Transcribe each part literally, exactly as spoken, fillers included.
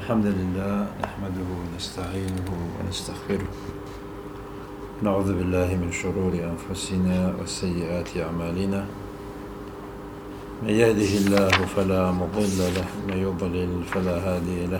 الحمد لله نحمده ونستعينه ونستغفره، نعوذ بالله من شرور أنفسنا وسيئات أعمالنا، من يهده الله فلا مضل له ومن يضلل فلا هادي له،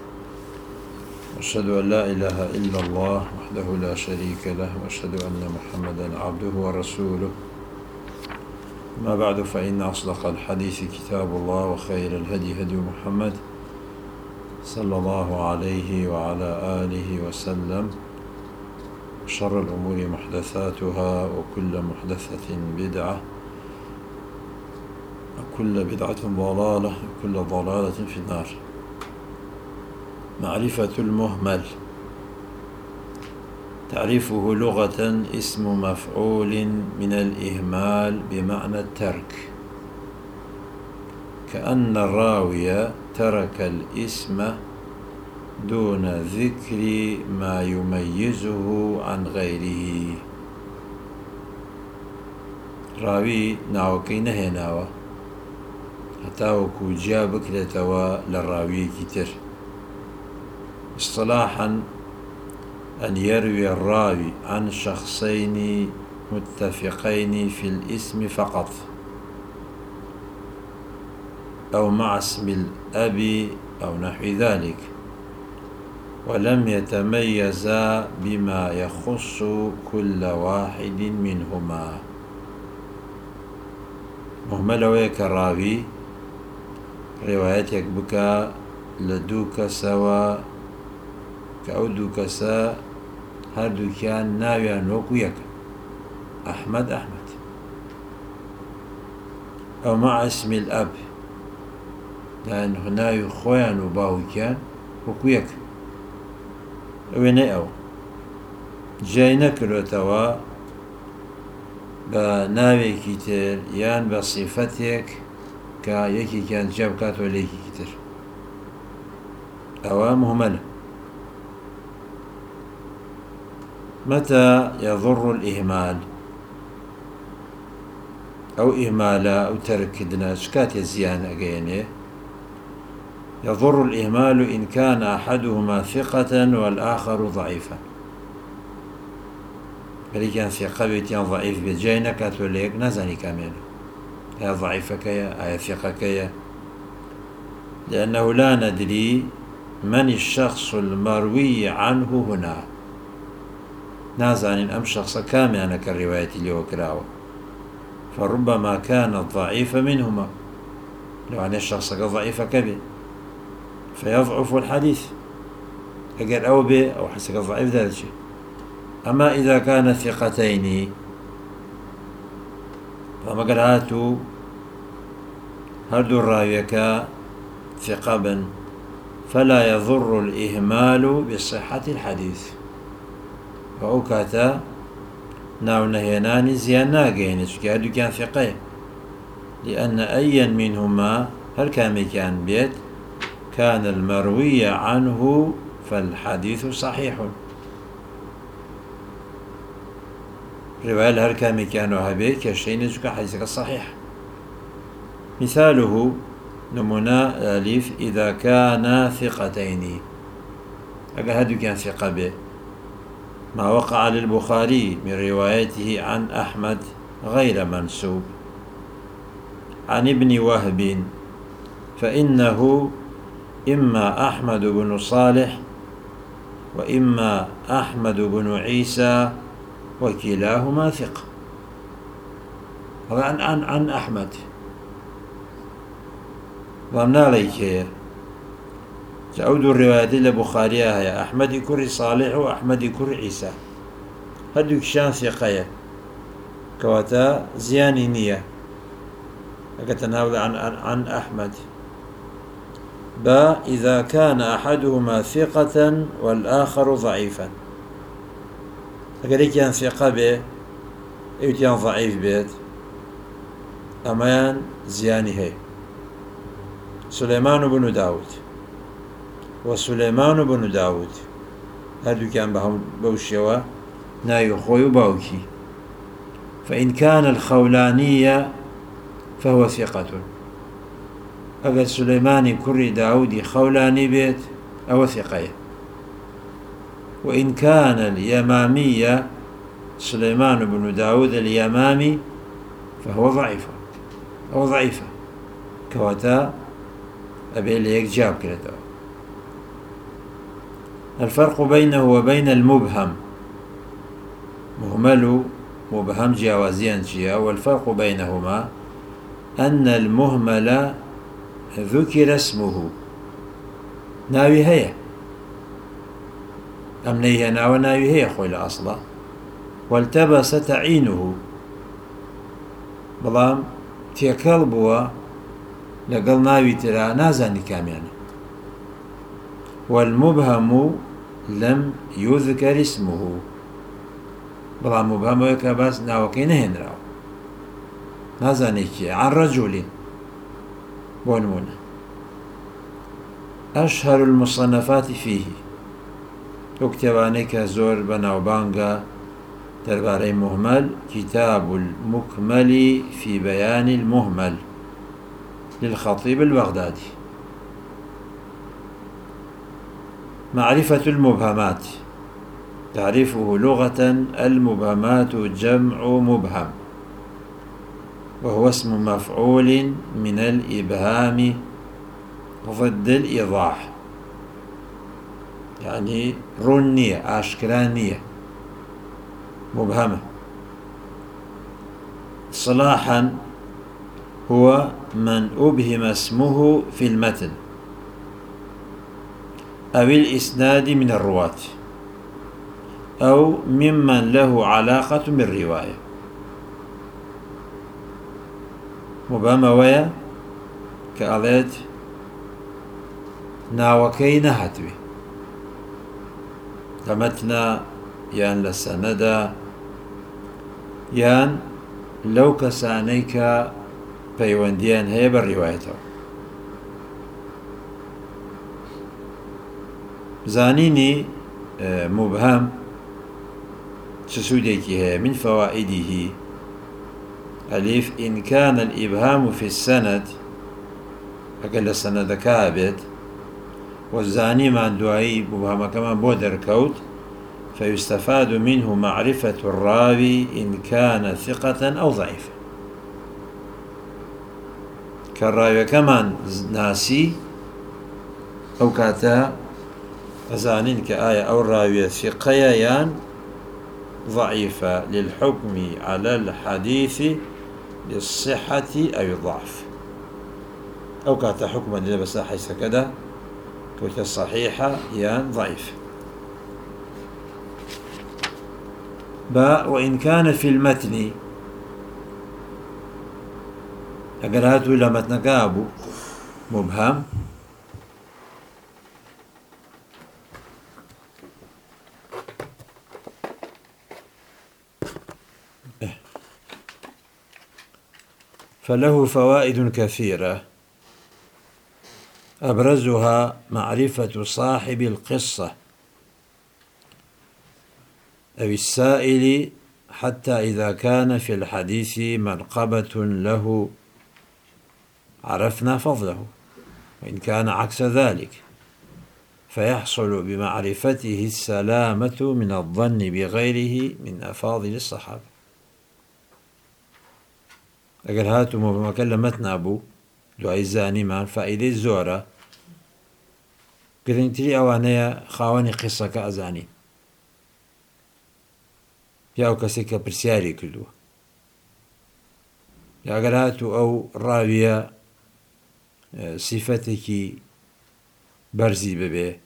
أشهد أن لا إله إلا الله وحده لا شريك له، وأشهد أن محمدا عبده ورسوله. ما بعد، فإن أصدق الحديث كتاب الله، وخير الهدي هدي محمد صلى الله عليه وعلى آله وسلم، شر الأمور محدثاتها، وكل محدثة بدعة، وكل بدعة ضلالة، وكل ضلالة في النار. معرفة المهمل. تعريفه لغة اسم مفعول من الإهمال بمعنى الترك، كأن الراوي ترك الاسم دون ذكر ما يميزه عن غيره. راوي ناوكي نهيناوه هتاوكو جابك لتوا للراوي كتر. اصطلاحا أن يروي الراوي عن شخصين متفقين في الاسم فقط، أو مع اسم الأب أو نحو ذلك، ولم يتميزا بما يخص كل واحد منهما. مهمل ويك الراوي روايتك بك لدوك سوا كأودوك سا هردو كان ناويا نوكويك أحمد أحمد، أو مع اسم الأب، لأن هنا خوان وباو كان وكويك ويني أو جاي نكرو توا بناوي كتير يان بصفتك كا يكي كان جاب كاتو ليكي كتير، أو مهملة. متى يضر الإهمال أو إهمالا أو ترك دنا شكات يزيان أجينه؟ يضر الإهمال إن كان أحدهما ثقة والآخر ضعيفا. فلكن ثقة بيتيان ضعيف بجينا كاتوليك نزاني كامل، هي ضعيفة كيا هي ثقة كيا، لأنه لا ندري من الشخص المروي عنه هنا. نازعن أم شخص كامل أنا كالرواية اللي وكراوه، فربما كان الضعيف منهما، لو أن الشخص ضعيف كبير فيضعف الحديث، أجل أو به أو حسك الضعيف ذلك الشيء. أما إذا كان ثقتين فما قال هاتوا هردو الراويك ثقبا، فلا يضر الإهمال بصحة الحديث. وأوكاتا ناو نهيناني زيانا قينش كهدو كان ثقين، لأن أيا منهما هل كان كان بيت كان المروي عنه فالحديث صحيح. رواية هل كان كانوا هبيت كشين يزكى حديثك الصحيح. مثاله نمنا أليف إذا كان ثقتين، أقل هدو كان ثقة به، ما وقع للبخاري من روايته عن أحمد غير منسوب عن ابن وهب، فإنه إما أحمد بن صالح وإما أحمد بن عيسى وكلاهما ثقة. عن عن عن أحمد ضمنا ليك تعود الروايات البخاري هي أحمد كر صالح وأحمد كر عيسى، هدوك شان ثقة كواتا زياني نية أكتناول عن عن, عن أحمد. با إذا كان أحدهما ثقة والآخر ضعيفا، أقريك يان ثقة به إيتيان ضعيف بيت، أمان زياني هي. سليمان بن داود وسليمان بن داود هادو كان بهم بوشيوا نايو خوي باوكي، فإن كان الخولانية فهو ثقة، ئەگەر سولەیمانی کوڕی داودی خەولانی بێت أو ثقية. وإن كان اليمامية سليمان بن داود اليمامي فهو ضعيف أو ضعيفة كواتا أبي ليك جاب كرته. الفرق بينه وبين المبهم، مهمل مبهم جوازيا جيا، والفرق بينهما أن المهمل ذكر اسمه ناوي هي أم نيه ناو ناوي هي خويل أصلا والتبس تعينه بلام تيكل بوا لقل ناوي ترى نازاني كاميانا. والمبهم لم يذكر اسمه بلام مبهم ويكباس ناوكي نهن راو نازاني كي عن رجل بونمونه. أشهر المصنفات فيه اكتبانك زور بناوبانغا درباري مهمل كتاب المكمل في بيان المهمل للخطيب البغدادي. معرفة المبهمات. تعريفه لغة: المبهمات جمع مبهم، وهو اسم مفعول من الإبهام ضد الإيضاح، يعني رنية أشكرانية مبهمة. صلاحا هو من أبهم اسمه في المتن أو الإسناد من الرواة أو ممن له علاقة بالرواية. مبهمة ويا كأليت ناوكي نهتوي لمتنا يان لسندا يان لو كسانيك بيونديان هي بالروايته. زانيني مبهم تسوديكي هي من فوائده: ألف إن كان الإبهام في السند أقل السند كابت والزاني مع الدعاء مبهم كمان بودر كوت فيستفاد منه معرفة الراوي إن كان ثقة أو ضعيفا. كالراوي كمان ناسي أو كاتا أزانين كآية أو الراوية ثقيان ضعيفة للحكم على الحديث للصحة أو الضعف، أو كاتا حكما لبس حيث كذا كوتا صحيحة يان ضعيف. باء وإن كان في المتن أقرأت إلى متن كابو مبهم فله فوائد كثيرة أبرزها معرفة صاحب القصة أو السائل، حتى إذا كان في الحديث منقبة له عرفنا فضله، وإن كان عكس ذلك فيحصل بمعرفته السلامة من الظن بغيره من أفاضل الصحابة. أقل هاتوا ما كلمتنا أبو دعاء زاني مع فائدة الزورة قرنتري أوانيا خاواني قصة كأزاني يا أو كسيكا برسياري كدوه يا أقل هاتوا أو راوية صفتك برزي ببي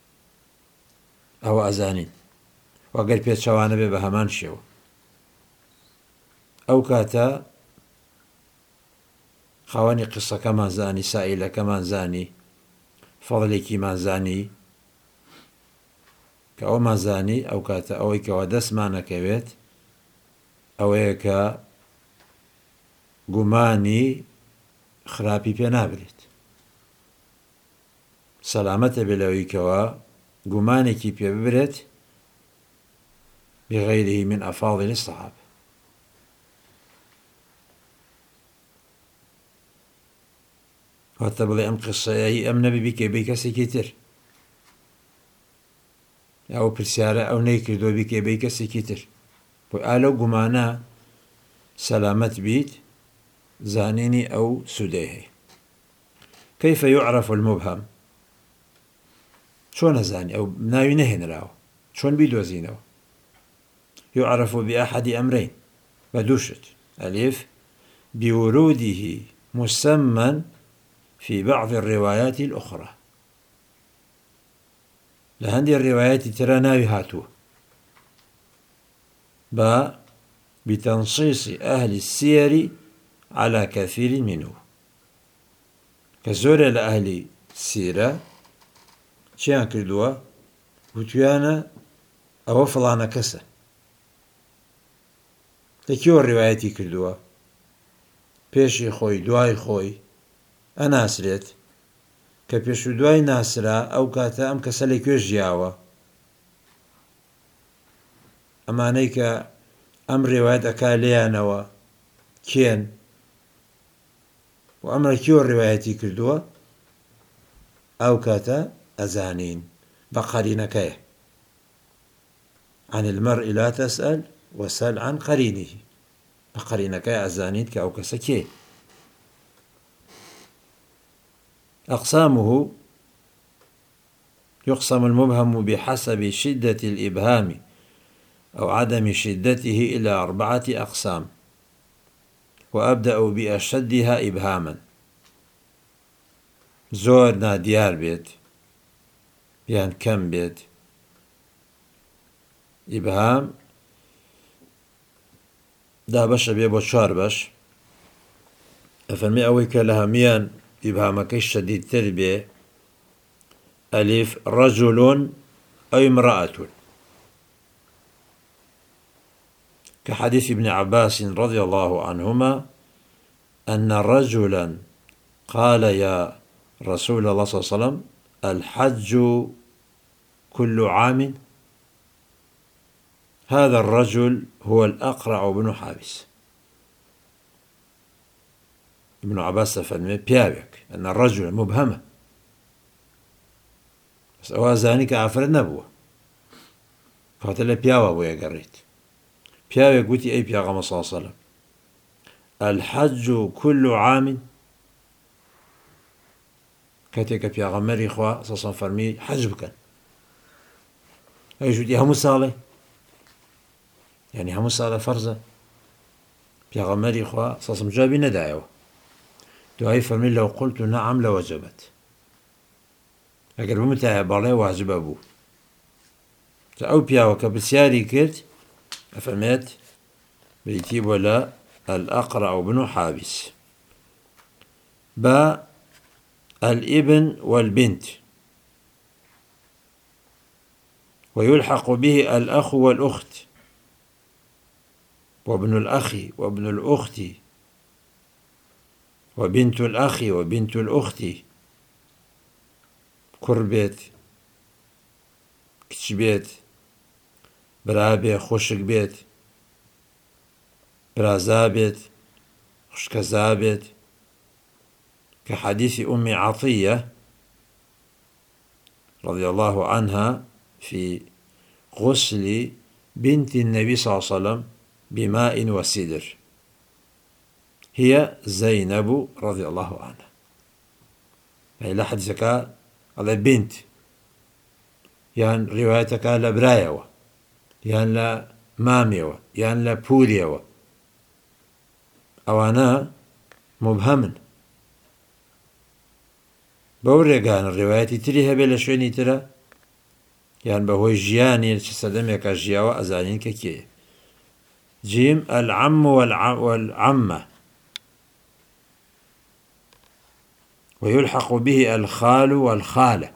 أو أزانين وأقل بيت شوانا بي بهمان شو أو كاتا خواني قصة كمان زاني سائلة كمان زاني فضلك ما زاني كأو ما زاني أو كاتا أو إيكا ودس مانا كبيت أو إيكا قماني خرابي بينابريت سلامة بلويكوا قماني كي بيبريت بغيره من أفاضل الصحابة. واتبلي أم قصة أي أم نبي بك بك سكتر ئەو پرسیارە ئەو نەیکردووە بیکێ بەی کەسێکی تر بۆ ئالەو گومانە سەلامەت بیت زانینی ئەو سودەی هەیە. كيف يعرف المبهم؟ شون زاني أو ناوي نهنراو شون بيدوزينو؟ يعرف بأحد أمرين بدوشت: ألف بوروده مسمى في بعض الروايات الأخرى، لهندي الروايات ترى ناوي هاتوه، با بتنصيص أهل السير على كثير منه، كزور لأهل السيرة چیان کردووە وتویانە ئەوە فڵانە کەسە لەکیەوە ڕیوایەتی کردووە پێشی خۆی دوای خۆی ئەناسرێت کە پێش و دوای ناسرا ئەو کاتە ئەم کەسە لەکوێ ژیاوە. ئەمانەی کە ئەم ڕێوایەت ئەکا لێیانەوە کێن و ئەم لەکیەوە ڕیوایەتی کردووە ئەو کاتە أزانين بقرينكيه. عن المرء لا تسأل وسل عن قرينه، بقرينكيه أزانين كأو كسكيه. أقسامه: يقسم المبهم بحسب شدة الإبهام أو عدم شدته إلى أربعة أقسام، وأبدأ بأشدها إبهاما. زور ناديار بيت یان کەم بێت. ئیبهام دابەشە بێ بۆ چوار بەش. ئەفەرمێ ئەوەی کە لە هەمویان ئیبهامەکەی شەدیدتر بێ: ئەلیف رەجل ئەو امرأة، كحديث ابن عباس رضي الله عنهما أن رجلا قال يا رسول الله صلى الله عليه وسلم الحج كل عام؟ هذا الرجل هو الأقرع بن حابس. ابن عباس فرمي بيابك أن الرجل مبهمة، بس أوازاني كعفر النبوة فهتلا بياوا بويا قريت بيابك قلتي أي بياغم صلى الله عليه وسلم الحج كل عام؟ كاتێککە پیاغەمبەری خوا سەسەن فەرمی حەج بکەن ئەویش وتی هەموو ساڵێ یعنی هەموو ساڵە فەرزە. پیاغەمبەری خوا سەسەم جوابی نەدایەوە، دوایی فەرمی لەو قولت نەعەم لەوەجەبەت، ئەگەر بمتایە بەڵێ واجبە بوو. ئەو پیاوە کە پرسیاری کرد ئەفەرمێت بریتی بۆ لە الأقرع بن حابس. با الابن والبنت، ويلحق به الأخ والأخت، وابن الأخ وابن الأخت، وبنت الأخ وبنت الأخت، كربيت كتشبيت برابي خوشك بيت برازابيت خشكزابيت، كحديث أم عطية رضي الله عنها في غسل بنت النبي صلى الله عليه وسلم بماء وسدر، هي زينب رضي الله عنها. يعني لا حديثك على بنت، يعني روايتك على برايوة، يعني لا ماميوة، يعني لا بوليوة، أو أنا مبهم بوريقان الروايات تريها بلا شويني ترى، يعني بهوي جياني سدمك جياوة أزانين ككيه. جيم العم والعمة، ويلحق به الخال والخالة.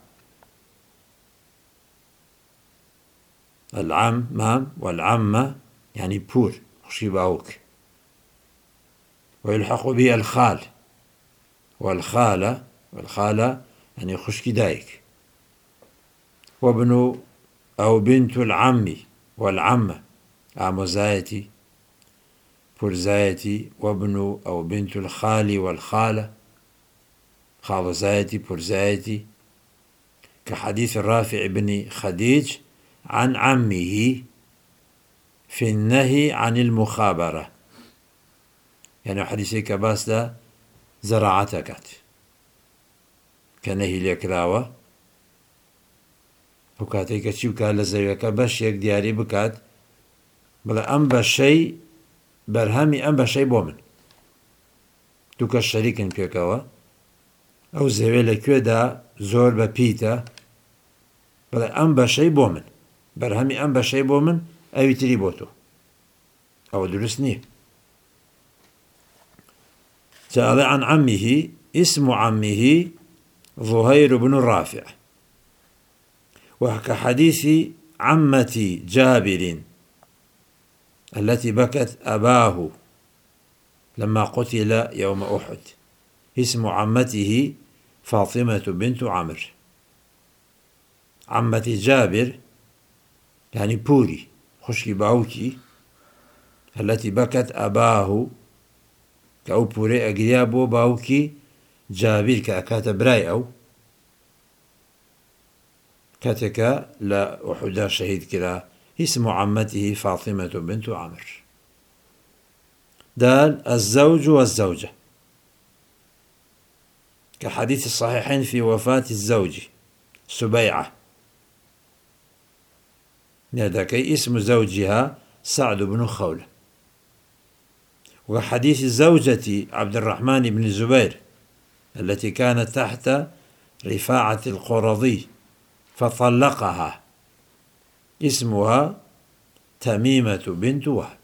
العم مام والعمة يعني بور خشي باوك، ويلحق به الخال والخالة، والخالة يعني خشكي دايك، وابن أو بنت العم والعمة عم زايتي بور زايتي، وابن أو بنت الخال والخالة خال زايتي بور زايتي، كحديث الرافع بن خديج عن عمه في النهي عن المخابرة، يعني حديثي كباس دا زراعتك كنهي ليكراوة وكاتيك تشيو كالا زيوكا باش يك دياري بكات بلا أم بشي برهمي أم بشي بومن دوكا الشريكن بيكاوا أو زيوه لكوه دا زور ببيتا بلا أم بشي بومن برهمي أم بشي بومن أو يتري بوتو أو درست نيه. سأل عن عمه، اسم عمه ظهير بن الرافع، وكحديث عمة جابر التي بكت أباه لما قتل يوم أحد، اسم عمته فاطمة بنت عمرو. عمة جابر يعني بوري خشكي باوكي التي بكت أباه كأو بوري أقريابو باوكي جابر كأكات براي أو كاتك لا أحدا شهيد كلا، اسم عمته فاطمة بنت عمرو. دال الزوج والزوجة كحديث الصحيحين في وفاة الزوج سبيعة، ذاك اسم زوجها سعد بن خولة. وحديث الزوجة عبد الرحمن بن الزبير التي كانت تحت رفاعة القرظي فطلقها، اسمها تميمة بنت وهب.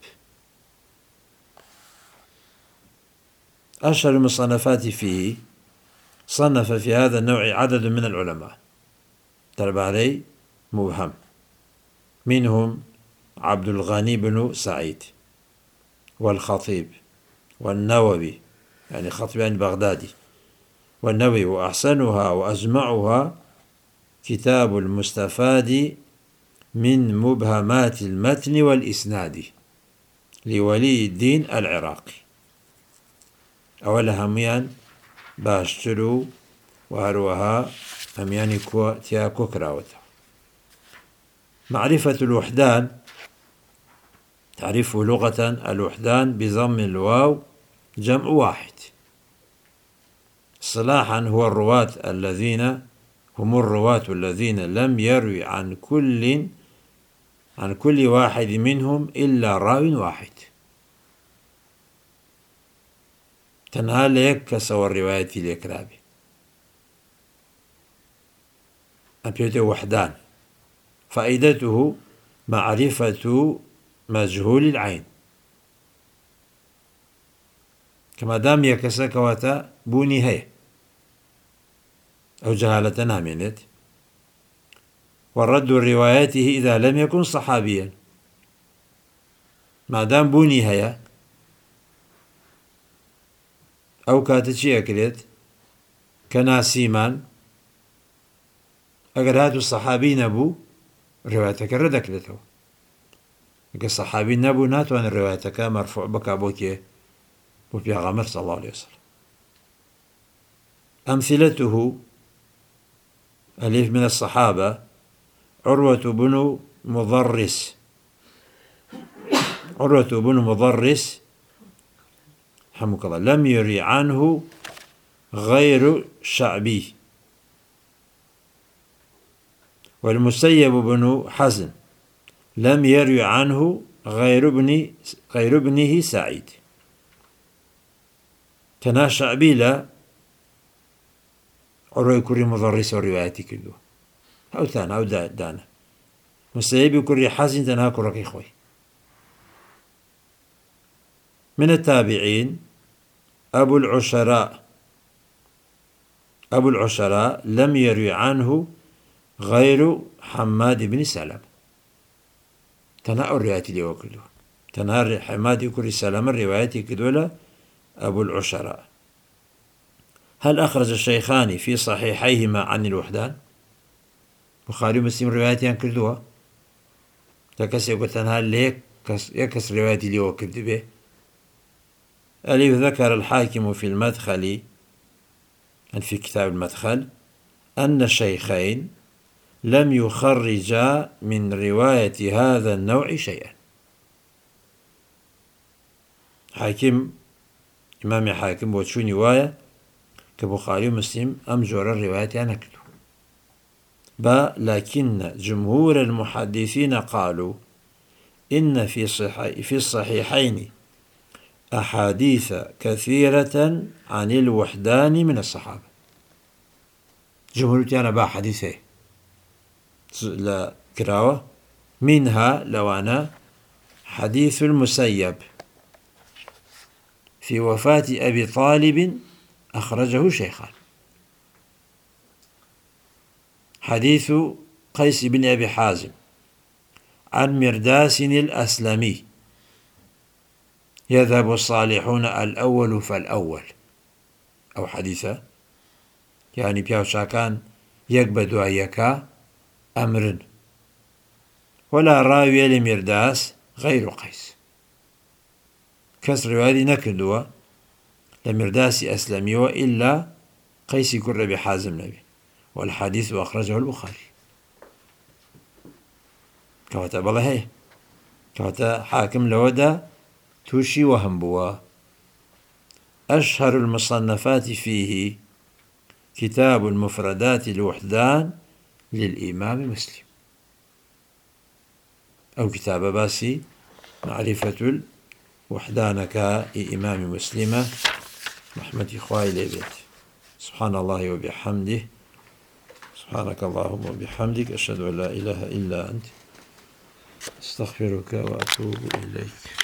أشهر المصنفات فيه، صنف في هذا النوع عدد من العلماء ترب عليه مبهم، منهم عبد الغني بن سعيد والخطيب والنووي يعني خطيبان بغدادي والنووي، وأحسنها وأجمعها كتاب المستفاد من مبهمات المتن والإسناد لولي الدين العراقي. أولا هميان باشترو وهروها هميان كو تياكو كراوتا. معرفة الوحدان، تعريفه لغة الوحدان بضم الواو جمع واحد، اصطلاحا هو الرواة الذين هم الرواة الذين لم يروي عن كل عن كل واحد منهم إلا راو واحد. تنها ليك كسوى الرواية الإكرابي أبيته وحدان. فائدته معرفة مجهول العين، كما دام يكسك واتا بوني هي أو جهالة نامنت، والرد رواياته إذا لم يكن صحابيا، ما دام بوني هي أو كاتشي أكلت كناسيمان أجر هاتو الصحابي نبو روايتك ردك لتو، الصحابي نبو ناتوان روايتك مرفوع بك أبوكي وبيغمر صلى الله عليه وسلم. أمثلته أليف من الصحابة عروة بن مضرس، عروة بن مضرس حمك الله لم يري عنه غير شعبي. والمسيب بن حزن لم يروي عنه غير ابن غير ابنه سعيد. كنا شعبي لا عروي كوري مضرس ورواياتي كله أو ثانا أو دانا. مسيب كوري حزن تنها كورك إخوي. من التابعين أبو العشراء أبو العشراء لم يروي عنه غير حماد بن سلم. تنها الروايات اللي وكله تنها حماد كوري سلم الروايات كدولا أبو العشراء. هل أخرج الشيخان في صحيحيهما عن الوحدان؟ بخاري ومسلم رواياتي عن كردوها تكسي قلتنها ليك يكس رواياتي اللي وكرد به. أليف ذكر الحاكم في المدخل في كتاب المدخل أن الشيخين لم يخرج من رواية هذا النوع شيئا. حاكم إمام حاكم وتشوني وايا كبخاري ومسلم أم جور الرواية نكتو با لكن جمهور المحدثين قالوا إن في صحي في الصحيحين أحاديث كثيرة عن الوحدان من الصحابة. جمهور تيانا با حديثه لا كراوة منها لوانا حديث المسيب في وفاة أبي طالب أخرجه شيخان، حديث قيس بن أبي حازم عن مرداس الأسلمي يذهب الصالحون الأول فالأول، أو حديثة يعني بيوشاكان يكبدوا يكا أمر ولا راوي لمرداس غير قيس، كسر رواية نكدوا لمرداس أسلمي وإلا قيس كر بحازم نبي، والحديث أخرجه البخاري. كواتا بالله هي كواتا حاكم لودا توشي وهم بوا. أشهر المصنفات فيه كتاب المفردات الوحدان للإمام مسلم، أو كتاب باسي معرفة الوحدان كإمام مسلم رحمة إخوائي لبيت. سبحان الله وبحمده، سبحانك اللهم وبحمدك، أشهد أن لا إله إلا أنت، أستغفرك وأتوب إليك.